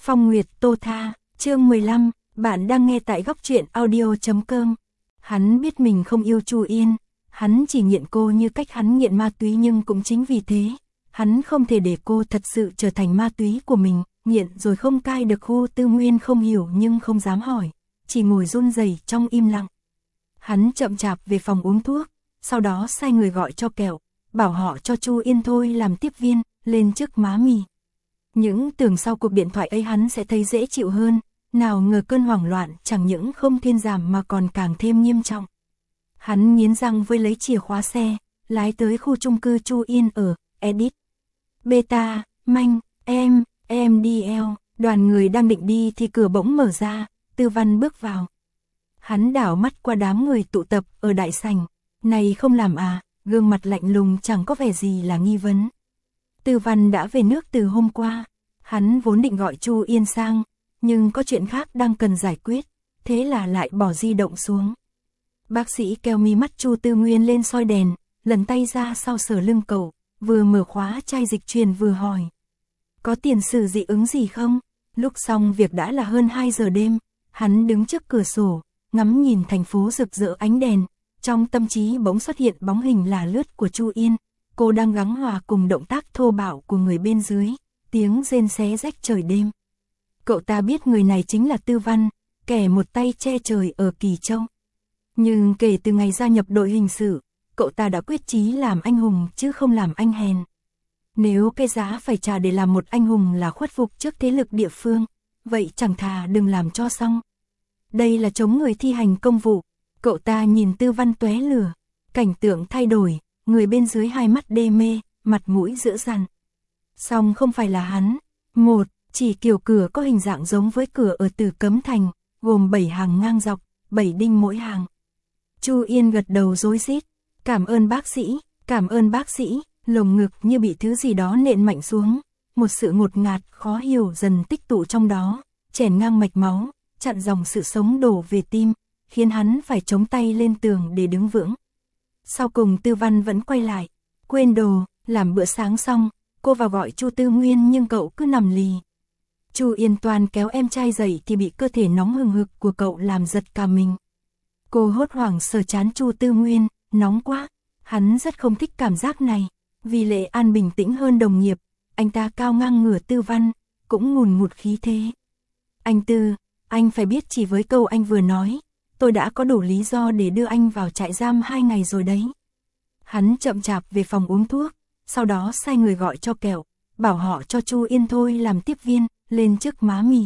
Phong Nguyệt Tô Tha, chương 15, bạn đang nghe tại góc truyện audio.com. Hắn biết mình không yêu Chu Yên, hắn chỉ nghiện cô như cách hắn nghiện ma túy, nhưng cũng chính vì thế, hắn không thể để cô thật sự trở thành ma túy của mình, nghiện rồi không cai được. Hu Tư Nguyên không hiểu nhưng không dám hỏi, chỉ ngồi run rẩy trong im lặng. Hắn chậm chạp về phòng uống thuốc, sau đó sai người gọi cho kẹo, bảo họ cho Chu Yên thôi làm tiếp viên, lên trước má mì. Những tưởng sau cuộc điện thoại ấy hắn sẽ thấy dễ chịu hơn, nào ngờ cơn hoảng loạn chẳng những không thuyên giảm mà còn càng thêm nghiêm trọng. Hắn nghiến răng với lấy chìa khóa xe, lái tới khu chung cư Chu Yên ở, Edit. Beta, Manh, em đi eo, đoàn người đang định đi thì cửa bỗng mở ra, Tư Văn bước vào. Hắn đảo mắt qua đám người tụ tập ở đại sảnh, này không làm à, gương mặt lạnh lùng chẳng có vẻ gì là nghi vấn. Tư Văn đã về nước từ hôm qua, hắn vốn định gọi Chu Yên sang, nhưng có chuyện khác đang cần giải quyết, thế là lại bỏ di động xuống. Bác sĩ keo mi mắt Chu Tư Nguyên lên soi đèn, lần tay ra sau sờ lưng cậu, vừa mở khóa chai dịch truyền vừa hỏi. Có tiền sử dị ứng gì không? Lúc xong việc đã là hơn 2 giờ đêm, hắn đứng trước cửa sổ, ngắm nhìn thành phố rực rỡ ánh đèn, trong tâm trí bỗng xuất hiện bóng hình lả lướt của Chu Yên. Cô đang gắng hòa cùng động tác thô bạo của người bên dưới, tiếng rên xé rách trời đêm. Cậu ta biết người này chính là Tư Văn, kẻ một tay che trời ở Kỳ Châu. Nhưng kể từ ngày gia nhập đội hình sự, cậu ta đã quyết chí làm anh hùng chứ không làm anh hèn. Nếu cái giá phải trả để làm một anh hùng là khuất phục trước thế lực địa phương, vậy chẳng thà đừng làm cho xong. Đây là chống người thi hành công vụ. Cậu ta nhìn Tư Văn tóe lửa, cảnh tượng thay đổi. Người bên dưới hai mắt đê mê, mặt mũi dữ dằn. Song không phải là hắn. Một, chỉ kiểu cửa có hình dạng giống với cửa ở Tử Cấm Thành, gồm 7 hàng ngang dọc, 7 đinh mỗi hàng. Chu Yên gật đầu rối rít. Cảm ơn bác sĩ, lồng ngực như bị thứ gì đó nện mạnh xuống. Một sự ngột ngạt, khó hiểu dần tích tụ trong đó, chèn ngang mạch máu, chặn dòng sự sống đổ về tim, khiến hắn phải chống tay lên tường để đứng vững. Sau cùng Tư Văn vẫn quay lại, quên đồ, làm bữa sáng xong, cô vào gọi Chu Tư Nguyên nhưng cậu cứ nằm lì. Chu Yên toàn kéo em trai dậy thì bị cơ thể nóng hừng hực của cậu làm giật cả mình. Cô hốt hoảng sờ trán Chu Tư Nguyên, nóng quá, hắn rất không thích cảm giác này. Vì Lệ An bình tĩnh hơn đồng nghiệp, anh ta cao ngang ngửa Tư Văn, cũng ngùn ngụt khí thế. Anh Tư, anh phải biết chỉ với câu anh vừa nói, tôi đã có đủ lý do để đưa anh vào trại giam 2 ngày rồi đấy. Hắn chậm chạp về phòng uống thuốc, sau đó sai người gọi cho kẹo, bảo họ cho Chu Yên thôi làm tiếp viên, lên trước má mì.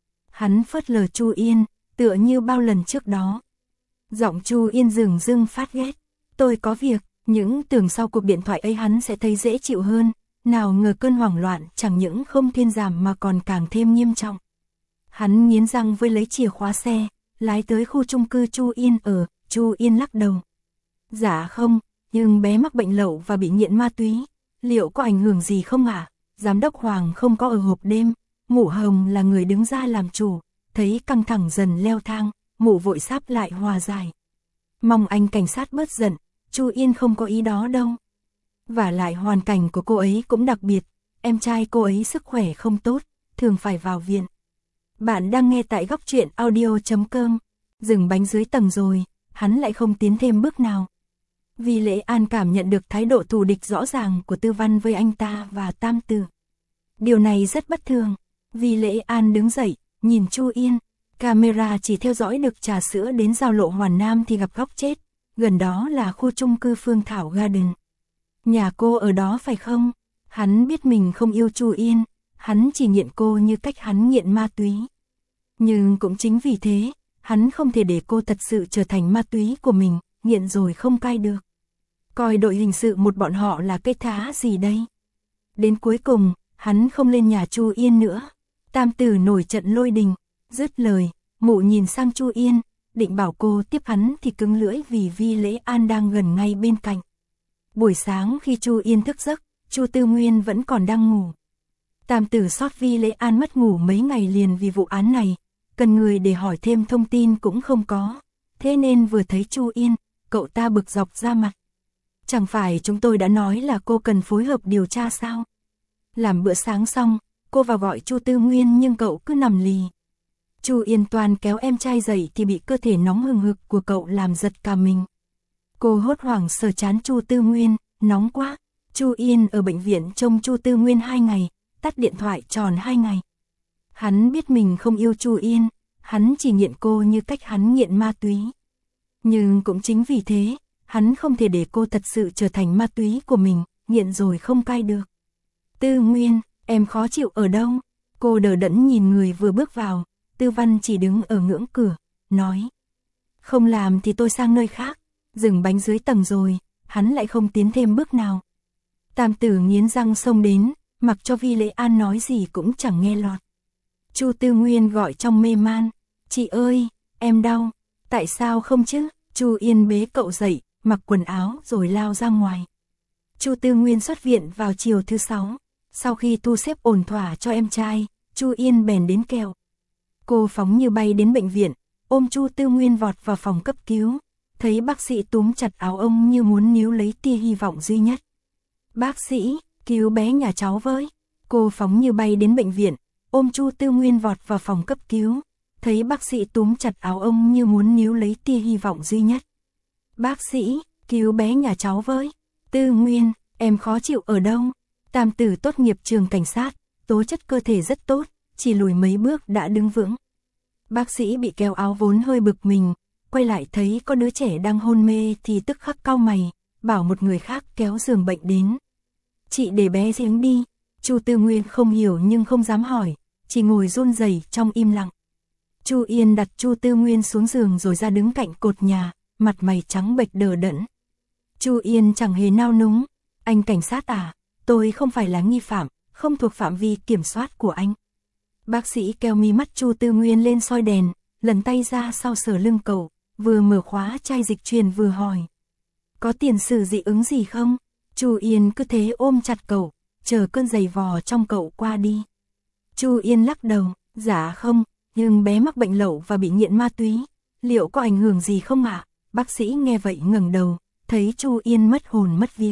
Hắn phớt lờ Chu Yên, tựa như bao lần trước đó. Giọng Chu Yên dửng dưng phát ghét. Tôi có việc, những tưởng sau cuộc điện thoại ấy hắn sẽ thấy dễ chịu hơn, nào ngờ cơn hoảng loạn chẳng những không thuyên giảm mà còn càng thêm nghiêm trọng. Hắn nghiến răng với lấy chìa khóa xe, lái tới khu chung cư Chu Yên ở. Chu Yên lắc đầu. Dạ không, nhưng bé mắc bệnh lậu và bị nghiện ma túy, liệu có ảnh hưởng gì không ạ? Giám đốc Hoàng không có ở hộp đêm, Mụ Hồng là người đứng ra làm chủ, thấy căng thẳng dần leo thang, Mụ vội sáp lại hòa giải. Mong anh cảnh sát bớt giận, Chu Yên không có ý đó đâu. Và lại hoàn cảnh của cô ấy cũng đặc biệt, em trai cô ấy sức khỏe không tốt, thường phải vào viện. Bạn đang nghe tại góc truyện audio.com. Dừng bánh dưới tầng rồi, hắn lại không tiến thêm bước nào. Vì Lễ An cảm nhận được thái độ thù địch rõ ràng của Tư Văn với anh ta và Tam Tử. Điều này rất bất thường. Vì Lễ An đứng dậy, nhìn Chu Yên. Camera chỉ theo dõi được trà sữa đến giao lộ Hoàn Nam thì gặp góc chết. Gần đó là khu chung cư Phương Thảo Garden. Nhà cô ở đó phải không? Hắn biết mình không yêu Chu Yên, hắn chỉ nghiện cô như cách hắn nghiện ma túy. Nhưng cũng chính vì thế, hắn không thể để cô thật sự trở thành ma túy của mình, nghiện rồi không cai được. Coi đội hình sự một bọn họ là cái thá gì đây? Đến cuối cùng, hắn không lên nhà Chu Yên nữa. Tam Tử nổi trận lôi đình, dứt lời, Mụ nhìn sang Chu Yên, định bảo cô tiếp hắn thì cứng lưỡi vì Vi Lễ An đang gần ngay bên cạnh. Buổi sáng khi Chu Yên thức giấc, Chu Tư Nguyên vẫn còn đang ngủ. Tam Tử sót Vi Lễ An mất ngủ mấy ngày liền vì vụ án này, cần người để hỏi thêm thông tin cũng không có, thế nên vừa thấy Chu Yên, cậu ta bực dọc ra mặt. Chẳng phải chúng tôi đã nói là cô cần phối hợp điều tra sao? Làm bữa sáng xong, cô vào gọi Chu Tư Nguyên nhưng cậu cứ nằm lì. Chu Yên toàn kéo em trai dậy thì bị cơ thể nóng hừng hực của cậu làm giật cả mình. Cô hốt hoảng sờ trán Chu Tư Nguyên, nóng quá. Chu Yên ở bệnh viện trông Chu Tư Nguyên 2 ngày, tắt điện thoại tròn 2 ngày. Hắn biết mình không yêu Chu Yên, hắn chỉ nghiện cô như cách hắn nghiện ma túy. Nhưng cũng chính vì thế, hắn không thể để cô thật sự trở thành ma túy của mình, nghiện rồi không cai được. Tư Nguyên, em khó chịu ở đâu? Cô đờ đẫn nhìn người vừa bước vào, Tư Văn chỉ đứng ở ngưỡng cửa, nói. Không làm thì tôi sang nơi khác, dừng bánh dưới tầng rồi, hắn lại không tiến thêm bước nào. Tam Tử nghiến răng xông đến, mặc cho Vi Lễ An nói gì cũng chẳng nghe lọt. Chu Tư Nguyên gọi trong mê man, chị ơi, em đau, tại sao không chứ? Chu Yên bế cậu dậy, mặc quần áo rồi lao ra ngoài. Chu Tư Nguyên xuất viện vào chiều thứ 6, sau khi thu xếp ổn thỏa cho em trai, Chu Yên bèn đến kèo. Cô phóng như bay đến bệnh viện, ôm Chu Tư Nguyên vọt vào phòng cấp cứu, thấy bác sĩ túm chặt áo ông như muốn níu lấy tia hy vọng duy nhất. Bác sĩ, cứu bé nhà cháu với. Cô phóng như bay đến bệnh viện, ôm Chu Tư Nguyên vọt vào phòng cấp cứu, thấy bác sĩ túm chặt áo ông như muốn níu lấy tia hy vọng duy nhất. Bác sĩ, cứu bé nhà cháu với. Tư Nguyên, em khó chịu ở đâu? Tam Tử tốt nghiệp trường cảnh sát, tố chất cơ thể rất tốt, chỉ lùi mấy bước đã đứng vững. Bác sĩ bị kéo áo vốn hơi bực mình, quay lại thấy có đứa trẻ đang hôn mê thì tức khắc cau mày, bảo một người khác kéo giường bệnh đến. Chị để bé giếng đi. Chu Tư Nguyên không hiểu nhưng không dám hỏi, chỉ ngồi run rẩy trong im lặng. Chu Yên đặt Chu Tư Nguyên xuống giường rồi ra đứng cạnh cột nhà, mặt mày trắng bệch đờ đẫn. Chu Yên chẳng hề nao núng, anh cảnh sát à, tôi không phải là nghi phạm, không thuộc phạm vi kiểm soát của anh. Bác sĩ kéo mí mắt Chu Tư Nguyên lên soi đèn, lần tay ra sau sờ lưng cậu, vừa mở khóa chai dịch truyền vừa hỏi. Có tiền sử dị ứng gì không? Chu Yên cứ thế ôm chặt cậu, chờ cơn giày vò trong cậu qua đi. Chu Yên lắc đầu, dạ không, nhưng bé mắc bệnh lậu và bị nghiện ma túy, liệu có ảnh hưởng gì không ạ? Bác sĩ nghe vậy ngẩng đầu, thấy Chu Yên mất hồn mất vía.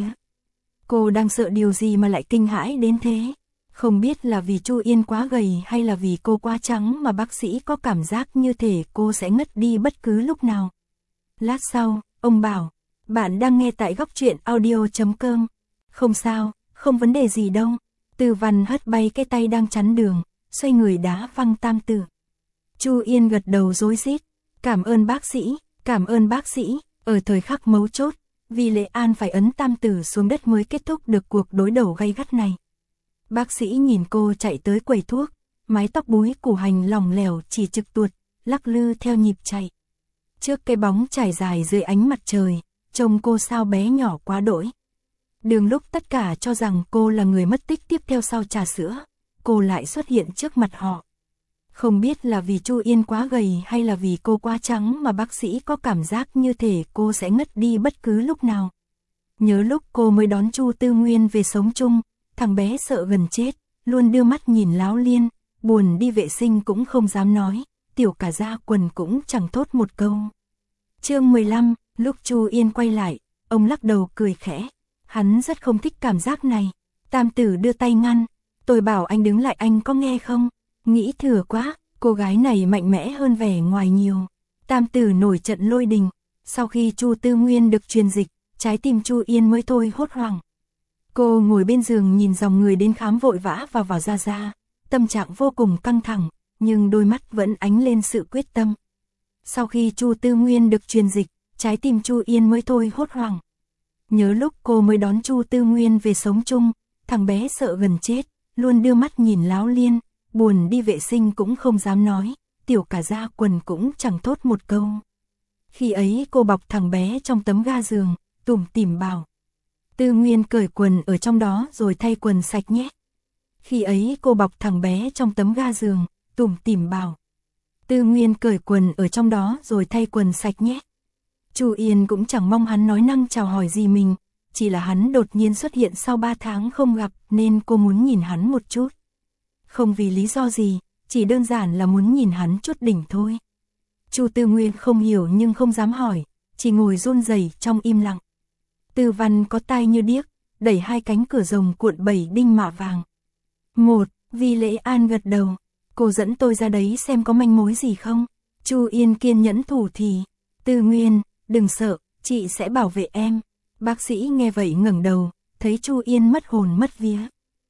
Cô đang sợ điều gì mà lại kinh hãi đến thế? Không biết là vì Chu Yên quá gầy hay là vì cô quá trắng mà bác sĩ có cảm giác như thể cô sẽ ngất đi bất cứ lúc nào. Lát sau, ông bảo, bạn đang nghe tại góc truyện audio.com. Không sao, không vấn đề gì đâu. Tư Văn hất bay cái tay đang chắn đường, xoay người đá văng Tam Tử. Chu Yên gật đầu rối rít, cảm ơn bác sĩ, cảm ơn bác sĩ. Ở thời khắc mấu chốt, Vi Lễ An phải ấn Tam Tử xuống đất mới kết thúc được cuộc đối đầu gay gắt này. Bác sĩ nhìn cô chạy tới quầy thuốc, mái tóc búi củ hành lỏng lẻo chỉ trực tuột, lắc lư theo nhịp chạy. Trước cái bóng trải dài dưới ánh mặt trời, trông cô sao bé nhỏ quá đỗi. Đường lúc tất cả cho rằng cô là người mất tích tiếp theo sau trà sữa, cô lại xuất hiện trước mặt họ. Không biết là vì Chu Yên quá gầy hay là vì cô quá trắng mà bác sĩ có cảm giác như thể cô sẽ ngất đi bất cứ lúc nào. Nhớ lúc cô mới đón Chu Tư Nguyên về sống chung, thằng bé sợ gần chết, luôn đưa mắt nhìn Láo Liên, buồn đi vệ sinh cũng không dám nói, tiểu cả da quần cũng chẳng thốt một câu. Chương 15, lúc Chu Yên quay lại, ông lắc đầu cười khẽ. Hắn rất không thích cảm giác này. Tam Tử đưa tay ngăn, tôi bảo anh đứng lại anh có nghe không? Nghĩ thừa quá, cô gái này mạnh mẽ hơn vẻ ngoài nhiều. Tam Tử nổi trận lôi đình, sau khi Chu Tư Nguyên được truyền dịch, trái tim Chu Yên mới thôi hốt hoảng. Cô ngồi bên giường nhìn dòng người đến khám vội vã vào ra, tâm trạng vô cùng căng thẳng, nhưng đôi mắt vẫn ánh lên sự quyết tâm. Sau khi Chu Tư Nguyên được truyền dịch, trái tim Chu Yên mới thôi hốt hoảng. Nhớ lúc cô mới đón Chu Tư Nguyên về sống chung, thằng bé sợ gần chết, luôn đưa mắt nhìn Láo Liên, buồn đi vệ sinh cũng không dám nói, tiểu cả da quần cũng chẳng thốt một câu. Khi ấy cô bọc thằng bé trong tấm ga giường, tủm tỉm bảo. Tư Nguyên cởi quần ở trong đó rồi thay quần sạch nhé. Khi ấy cô bọc thằng bé trong tấm ga giường, tủm tỉm bảo. Tư Nguyên cởi quần ở trong đó rồi thay quần sạch nhé. Chu Yên cũng chẳng mong hắn nói năng chào hỏi gì mình, chỉ là hắn đột nhiên xuất hiện sau 3 tháng không gặp nên cô muốn nhìn hắn một chút. Không vì lý do gì, chỉ đơn giản là muốn nhìn hắn chút đỉnh thôi. Chu Tư Nguyên không hiểu nhưng không dám hỏi, chỉ ngồi run rẩy trong im lặng. Tư Văn có tai như điếc, đẩy 2 cánh cửa rồng cuộn 7 đinh mạ vàng. 1. Vi Lễ An gật đầu. Cô dẫn tôi ra đấy xem có manh mối gì không? Chu Yên kiên nhẫn thủ thì. Tư Nguyên, đừng sợ, chị sẽ bảo vệ em. Bác sĩ nghe vậy ngẩng đầu, thấy Chu Yên mất hồn mất vía.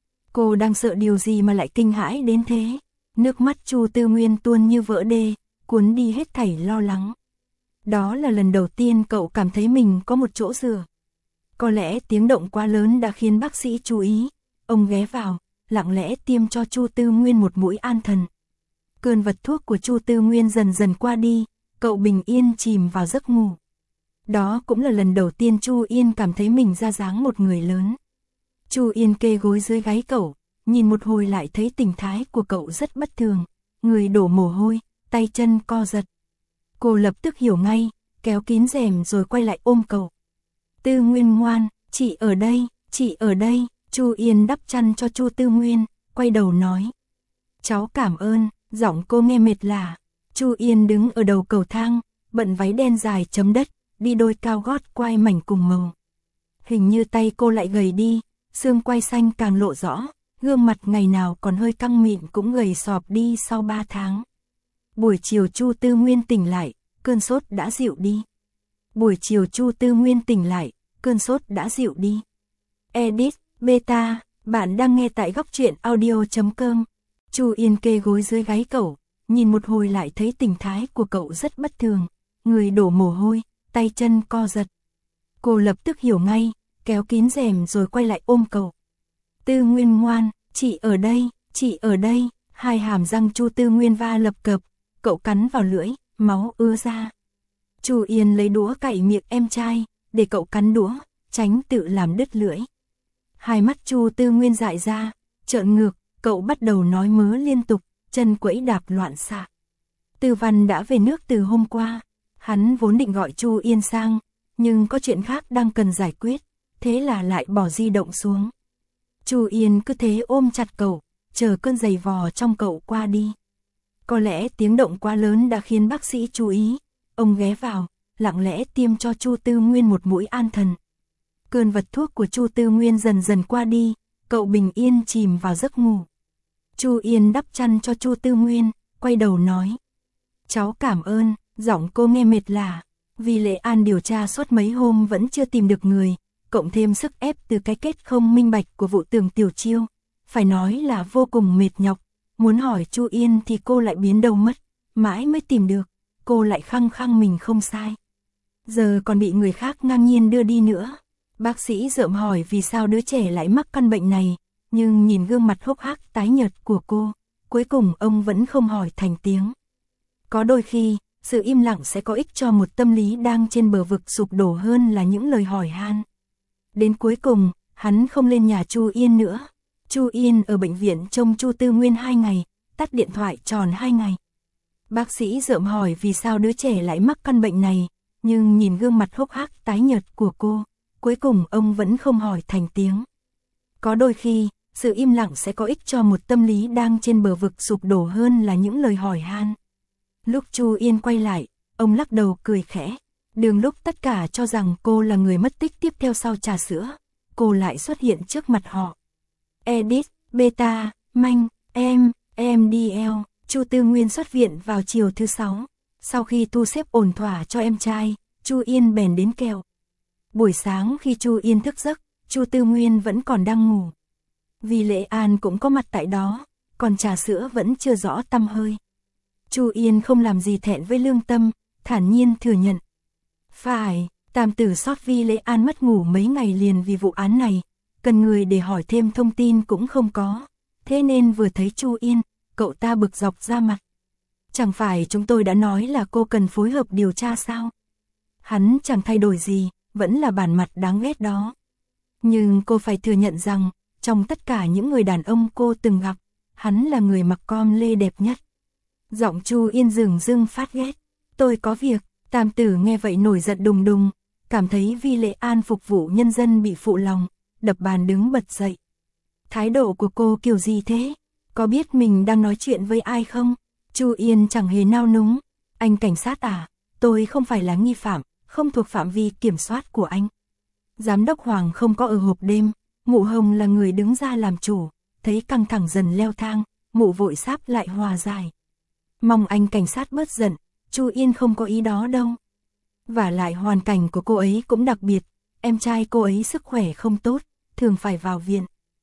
Cô đang sợ điều gì mà lại kinh hãi đến thế? Nước mắt Chu Tư Nguyên tuôn như vỡ đê, cuốn đi hết thảy lo lắng. Đó là lần đầu tiên cậu cảm thấy mình có một chỗ dựa. Có lẽ tiếng động quá lớn đã khiến bác sĩ chú ý. Ông ghé vào, lặng lẽ tiêm cho Chu Tư Nguyên một mũi an thần. Cơn vật thuốc của Chu Tư Nguyên dần dần qua đi, cậu bình yên chìm vào giấc ngủ. Đó cũng là lần đầu tiên Chu Yên cảm thấy mình ra dáng một người lớn. Chu Yên kê gối dưới gáy cậu, nhìn một hồi lại thấy tình thái của cậu rất bất thường, người đổ mồ hôi, tay chân co giật. Cô lập tức hiểu ngay, kéo kín rèm rồi quay lại ôm cậu. Tư Nguyên ngoan, chị ở đây, chị ở đây. Chu Yên đắp chăn cho Chu Tư Nguyên, quay đầu nói. Cháu cảm ơn, giọng cô nghe mệt lả. Chu Yên đứng ở đầu cầu thang, bận váy đen dài chấm đất, đi đôi cao gót quai mảnh cùng màu. Hình như tay cô lại gầy đi, xương quai xanh càng lộ rõ, gương mặt ngày nào còn hơi căng mịn cũng gầy sọp đi sau 3 tháng. Buổi chiều Chu Tư Nguyên tỉnh lại, cơn sốt đã dịu đi. Buổi chiều Chu Tư Nguyên tỉnh lại, cơn sốt đã dịu đi. Edit, beta, bạn đang nghe tại góc truyện audio.com. Chu Yên kê gối dưới gáy cậu, nhìn một hồi lại thấy tình thái của cậu rất bất thường, người đổ mồ hôi, tay chân co giật. Cô lập tức hiểu ngay, kéo kín rèm rồi quay lại ôm cậu. Tư Nguyên ngoan, chị ở đây, chị ở đây. Hai hàm răng Chu Tư Nguyên va lập cập, cậu cắn vào lưỡi, máu ứa ra. Chu Yên lấy đũa cạy miệng em trai, để cậu cắn đũa, tránh tự làm đứt lưỡi. Hai mắt Chu Tư Nguyên dại ra, trợn ngược, cậu bắt đầu nói mớ liên tục, chân quẫy đạp loạn xạ. Tư Văn đã về nước từ hôm qua, hắn vốn định gọi Chu Yên sang, nhưng có chuyện khác đang cần giải quyết, thế là lại bỏ di động xuống. Chu Yên cứ thế ôm chặt cậu, chờ cơn giày vò trong cậu qua đi. Có lẽ tiếng động quá lớn đã khiến bác sĩ chú ý, ông ghé vào, lặng lẽ tiêm cho Chu Tư Nguyên một mũi an thần. Cơn vật thuốc của Chu Tư Nguyên dần dần qua đi, cậu bình yên chìm vào giấc ngủ. Chu Yên đắp chăn cho Chu Tư Nguyên, quay đầu nói. Cháu cảm ơn, giọng cô nghe mệt lả. Vì Lễ An điều tra suốt mấy hôm vẫn chưa tìm được người, cộng thêm sức ép từ cái kết không minh bạch của vụ Tưởng Tiểu Chiêu. Phải nói là vô cùng mệt nhọc, muốn hỏi Chu Yên thì cô lại biến đâu mất, mãi mới tìm được, cô lại khăng khăng mình không sai. Giờ còn bị người khác ngang nhiên đưa đi nữa. Bác sĩ rợm hỏi vì sao đứa trẻ lại mắc căn bệnh này, nhưng nhìn gương mặt hốc hác tái nhợt của cô, cuối cùng ông vẫn không hỏi thành tiếng. Có đôi khi, sự im lặng sẽ có ích cho một tâm lý đang trên bờ vực sụp đổ hơn là những lời hỏi han. Đến cuối cùng, hắn không lên nhà Chu Yên nữa. Chu Yên ở bệnh viện trông Chu Tư Nguyên 2 ngày, tắt điện thoại tròn 2 ngày. Bác sĩ rợm hỏi vì sao đứa trẻ lại mắc căn bệnh này, nhưng nhìn gương mặt hốc hác tái nhợt của cô, cuối cùng ông vẫn không hỏi thành tiếng. Có đôi khi, sự im lặng sẽ có ích cho một tâm lý đang trên bờ vực sụp đổ hơn là những lời hỏi han. Lúc Chu Yên quay lại, ông lắc đầu cười khẽ. Đường lúc tất cả cho rằng cô là người mất tích tiếp theo sau trà sữa, cô lại xuất hiện trước mặt họ. Edit, beta, manh, em DL. Chu Tư Nguyên xuất viện vào chiều thứ 6. Sau khi thu xếp ổn thỏa cho em trai, Chu Yên bèn đến kèo. Buổi sáng khi Chu Yên thức giấc, Chu Tư Nguyên vẫn còn đang ngủ. Vì Lễ An cũng có mặt tại đó, còn trà sữa vẫn chưa rõ tăm hơi. Chu Yên không làm gì thẹn với lương tâm, thản nhiên thừa nhận. Phải, tam tử sót Vi Lễ An mất ngủ mấy ngày liền vì vụ án này, cần người để hỏi thêm thông tin cũng không có. Thế nên vừa thấy Chu Yên, cậu ta bực dọc ra mặt. Chẳng phải chúng tôi đã nói là cô cần phối hợp điều tra sao? Hắn chẳng thay đổi gì, vẫn là bản mặt đáng ghét đó. Nhưng cô phải thừa nhận rằng, trong tất cả những người đàn ông cô từng gặp, hắn là người mặc com lê đẹp nhất. Giọng Chu Yên dửng dưng phát ghét. Tôi có việc. Tam tử nghe vậy nổi giận đùng đùng, cảm thấy Vi Lễ An phục vụ nhân dân bị phụ lòng, đập bàn đứng bật dậy. Thái độ của cô kiểu gì thế? Có biết mình đang nói chuyện với ai không? Chu Yên chẳng hề nao núng. Anh cảnh sát à? Tôi không phải là nghi phạm, không thuộc phạm vi kiểm soát của anh. Giám đốc Hoàng không có ở hộp đêm, Ngụ Hồng là người đứng ra làm chủ, thấy căng thẳng dần leo thang, Mụ vội sáp lại hòa giải. Mong anh cảnh sát bớt giận, Chu Yên không có ý đó đâu. Và lại hoàn cảnh của cô ấy cũng đặc biệt, em trai cô ấy sức khỏe không tốt, thường phải vào viện.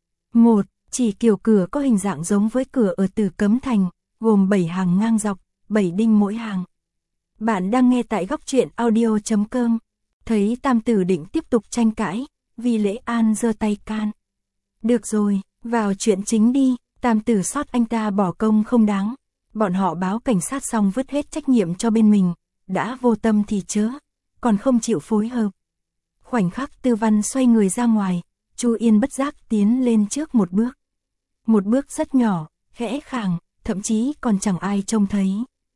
Chỉ kiểu cửa có hình dạng giống với cửa ở Tử Cấm Thành, gồm 7 hàng ngang dọc, 7 đinh mỗi hàng. Bạn đang nghe tại góc truyện audio.com. Thấy Tam Tử định tiếp tục tranh cãi, Vi Lễ An giơ tay can. Được rồi, vào chuyện chính đi. Tam Tử sót anh ta bỏ công không đáng. Bọn họ báo cảnh sát xong vứt hết trách nhiệm cho bên mình, đã vô tâm thì chớ, còn không chịu phối hợp. Khoảnh khắc Tư Văn xoay người ra ngoài, Chu Yên bất giác tiến lên trước một bước. Một bước rất nhỏ, khẽ khàng, thậm chí còn chẳng ai trông thấy.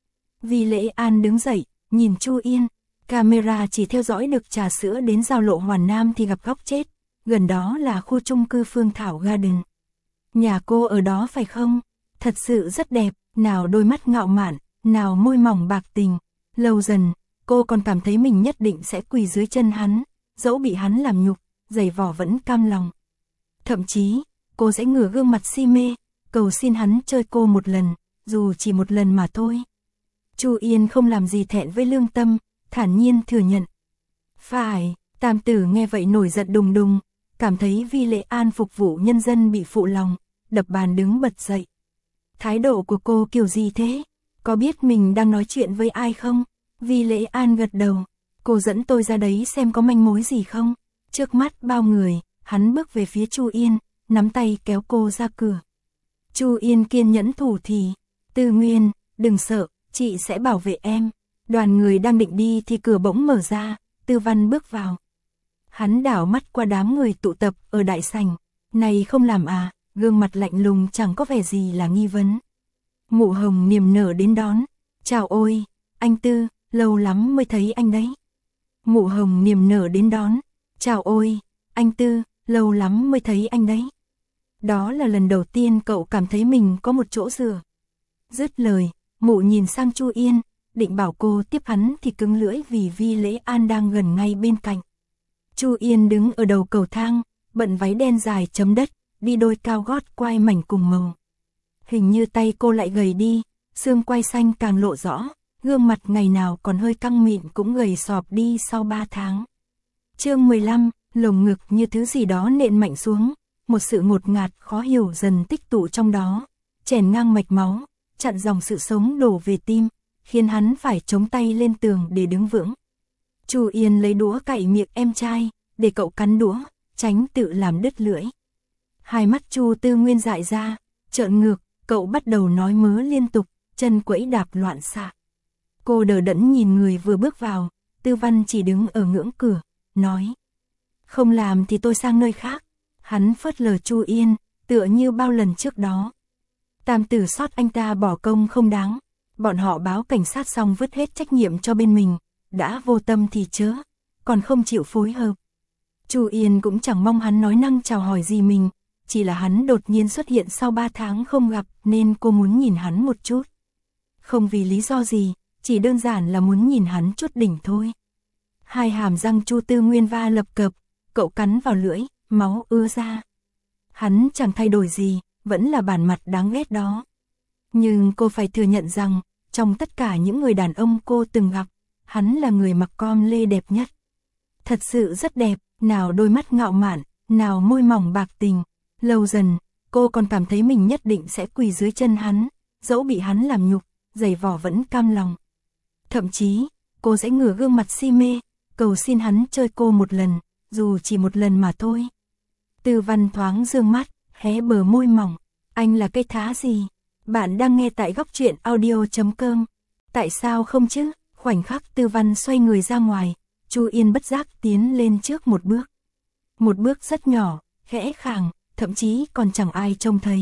Vi Lễ An đứng dậy, nhìn Chu Yên, camera chỉ theo dõi được trà sữa đến giao lộ Hoàn Nam thì gặp góc chết, gần đó là khu chung cư Phương Thảo Garden. Nhà cô ở đó phải không? Thật sự rất đẹp, nào đôi mắt ngạo mạn, nào môi mỏng bạc tình. Lâu dần, cô còn cảm thấy mình nhất định sẽ quỳ dưới chân hắn, dẫu bị hắn làm nhục, giày vò vẫn cam lòng. Thậm chí, cô sẽ ngửa gương mặt si mê, cầu xin hắn chơi cô một lần, dù chỉ một lần mà thôi. Chu Yên không làm gì thẹn với lương tâm, thản nhiên thừa nhận. Phải, Tam Tử nghe vậy nổi giận đùng đùng, cảm thấy Vi Lễ An phục vụ nhân dân bị phụ lòng, đập bàn đứng bật dậy. Thái độ của cô kiểu gì thế? Có biết mình đang nói chuyện với ai không? Vi Lễ An gật đầu. Cô dẫn tôi ra đấy xem có manh mối gì không? Trước mắt bao người, hắn bước về phía Chu Yên, nắm tay kéo cô ra cửa. Chu Yên kiên nhẫn thủ thỉ. Tư Nguyên, đừng sợ, chị sẽ bảo vệ em. Đoàn người đang định đi thì cửa bỗng mở ra, Tư Văn bước vào. Hắn đảo mắt qua đám người tụ tập ở đại sảnh. Này không làm à? Gương mặt lạnh lùng chẳng có vẻ gì là nghi vấn. Mụ Hồng niềm nở đến đón. Chào ôi, anh Tư, lâu lắm mới thấy anh đấy. Mụ Hồng niềm nở đến đón. Chào ôi, anh Tư, lâu lắm mới thấy anh đấy. Đó là lần đầu tiên cậu cảm thấy mình có một chỗ dựa. Dứt lời, mụ nhìn sang Chu Yên, định bảo cô tiếp hắn thì cứng lưỡi vì Vi Lễ An đang gần ngay bên cạnh. Chu Yên đứng ở đầu cầu thang, bận váy đen dài chấm đất, đi đôi cao gót quai mảnh cùng màu. Hình như tay cô lại gầy đi, xương quai xanh càng lộ rõ, gương mặt ngày nào còn hơi căng mịn cũng gầy sọp đi sau 3 tháng. Chương 15, lồng ngực như thứ gì đó nện mạnh xuống, một sự ngột ngạt khó hiểu dần tích tụ trong đó, chèn ngang mạch máu, chặn dòng sự sống đổ về tim, khiến hắn phải chống tay lên tường để đứng vững. Chu Yên lấy đũa cạy miệng em trai, để cậu cắn đũa, tránh tự làm đứt lưỡi. Hai mắt Chu Tư Nguyên dại ra, trợn ngược, cậu bắt đầu nói mớ liên tục, chân quẫy đạp loạn xạ. Cô đờ đẫn nhìn người vừa bước vào, Tư Văn chỉ đứng ở ngưỡng cửa, nói. Không làm thì tôi sang nơi khác. Hắn phớt lờ Chu Yên, tựa như bao lần trước đó. Tam Tử sót anh ta bỏ công không đáng. Bọn họ báo cảnh sát xong vứt hết trách nhiệm cho bên mình, đã vô tâm thì chớ, còn không chịu phối hợp. Chu Yên cũng chẳng mong hắn nói năng chào hỏi gì mình, chỉ là hắn đột nhiên xuất hiện sau 3 tháng không gặp nên cô muốn nhìn hắn một chút. Không vì lý do gì, chỉ đơn giản là muốn nhìn hắn chút đỉnh thôi. Hai hàm răng Chu Tư Nguyên va lập cập, cậu cắn vào lưỡi, máu ứa ra. Hắn chẳng thay đổi gì, vẫn là bản mặt đáng ghét đó. Nhưng cô phải thừa nhận rằng, trong tất cả những người đàn ông cô từng gặp, hắn là người mặc com lê đẹp nhất. Thật sự rất đẹp, nào đôi mắt ngạo mạn, nào môi mỏng bạc tình. Lâu dần, cô còn cảm thấy mình nhất định sẽ quỳ dưới chân hắn, dẫu bị hắn làm nhục, giày vò vẫn cam lòng. Thậm chí, cô sẽ ngửa gương mặt si mê, cầu xin hắn chơi cô một lần, dù chỉ một lần mà thôi. Tư Văn thoáng dương mắt, hé bờ môi mỏng. Anh là cây thá gì? Bạn đang nghe tại góc truyện audio.com. Tại sao không chứ? Khoảnh khắc Tư Văn xoay người ra ngoài, Chu Yên bất giác tiến lên trước một bước. Một bước rất nhỏ, khẽ khàng, thậm chí còn chẳng ai trông thấy.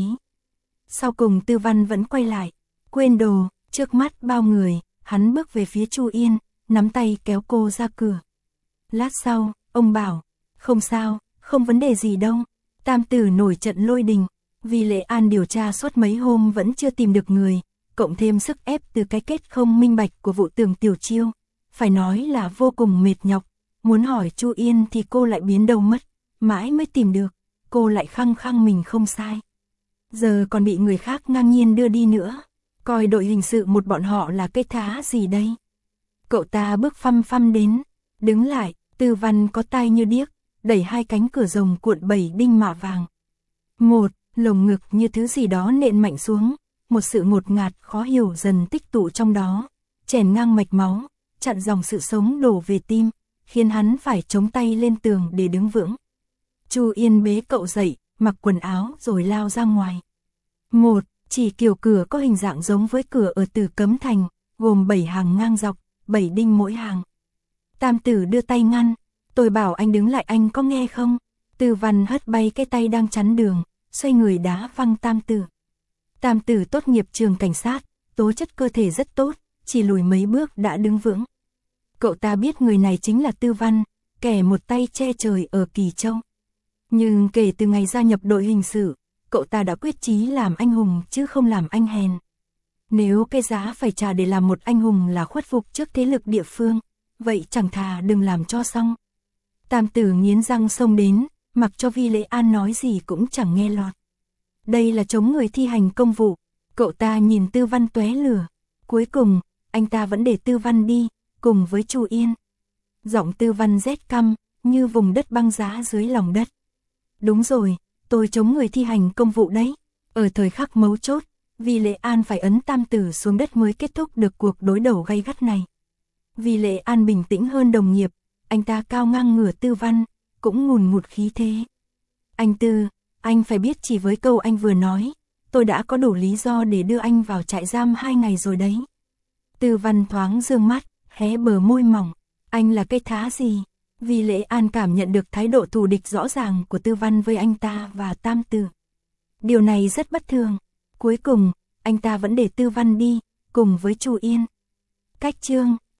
Sau cùng Tư Văn vẫn quay lại, quên đồ, trước mắt bao người, hắn bước về phía Chu Yên, nắm tay kéo cô ra cửa. Lát sau, ông bảo, không sao, không vấn đề gì đâu. Tam Tử nổi trận lôi đình, vì Lễ An điều tra suốt mấy hôm vẫn chưa tìm được người, cộng thêm sức ép từ cái kết không minh bạch của vụ Tưởng Tiểu Chiêu, phải nói là vô cùng mệt nhọc. Muốn hỏi Chu Yên thì cô lại biến đầu mất, mãi mới tìm được, cô lại khăng khăng mình không sai. Giờ còn bị người khác ngang nhiên đưa đi nữa. Coi đội hình sự một bọn họ là cái thá gì đây? Cậu ta bước phăm phăm đến, đứng lại, Tư Văn có tai như điếc, đẩy hai cánh cửa rồng cuộn 7 đinh mạ vàng. Một, lồng ngực như thứ gì đó nện mạnh xuống, một sự ngột ngạt khó hiểu dần tích tụ trong đó, chèn ngang mạch máu, chặn dòng sự sống đổ về tim, khiến hắn phải chống tay lên tường để đứng vững. Chu Yên bế cậu dậy, mặc quần áo rồi lao ra ngoài. Một, chỉ kiểu cửa có hình dạng giống với cửa ở Tử Cấm Thành, gồm 7 hàng ngang dọc, 7 đinh mỗi hàng. Tam Tử đưa tay ngăn, tôi bảo anh đứng lại anh có nghe không? Tư Văn hất bay cái tay đang chắn đường, xoay người đá văng Tam Tử. Tam Tử tốt nghiệp trường cảnh sát, tố chất cơ thể rất tốt, chỉ lùi mấy bước đã đứng vững. Cậu ta biết người này chính là Tư Văn, kẻ một tay che trời ở Kỳ Châu. Nhưng kể từ ngày gia nhập đội hình sự, cậu ta đã quyết chí làm anh hùng chứ không làm anh hèn. Nếu cái giá phải trả để làm một anh hùng là khuất phục trước thế lực địa phương, vậy chẳng thà đừng làm cho xong. Tam Tử nghiến răng xông đến, mặc cho Vi Lễ An nói gì cũng chẳng nghe lọt. Đây là chống người thi hành công vụ, cậu ta nhìn Tư Văn tóe lửa. Cuối cùng, anh ta vẫn để Tư Văn đi, cùng với Chu Yên. Giọng Tư Văn rét căm, như vùng đất băng giá dưới lòng đất. Đúng rồi, tôi chống người thi hành công vụ đấy. Ở thời khắc mấu chốt, Vi Lễ An phải ấn Tam Tử xuống đất mới kết thúc được cuộc đối đầu gay gắt này. Vi Lễ An bình tĩnh hơn đồng nghiệp, anh ta cao ngang ngửa Tư Văn, cũng ngùn ngụt khí thế. Anh Tư, anh phải biết chỉ với câu anh vừa nói, tôi đã có đủ lý do để đưa anh vào trại giam 2 ngày rồi đấy. Tư Văn thoáng dương mắt, hé bờ môi mỏng, anh là cái thá gì? Vi Lễ An cảm nhận được thái độ thù địch rõ ràng của Tư Văn với anh ta và Tam Tử. Điều này rất bất thường. Cuối cùng, anh ta vẫn để Tư Văn đi, cùng với Chu Yên. Cách chương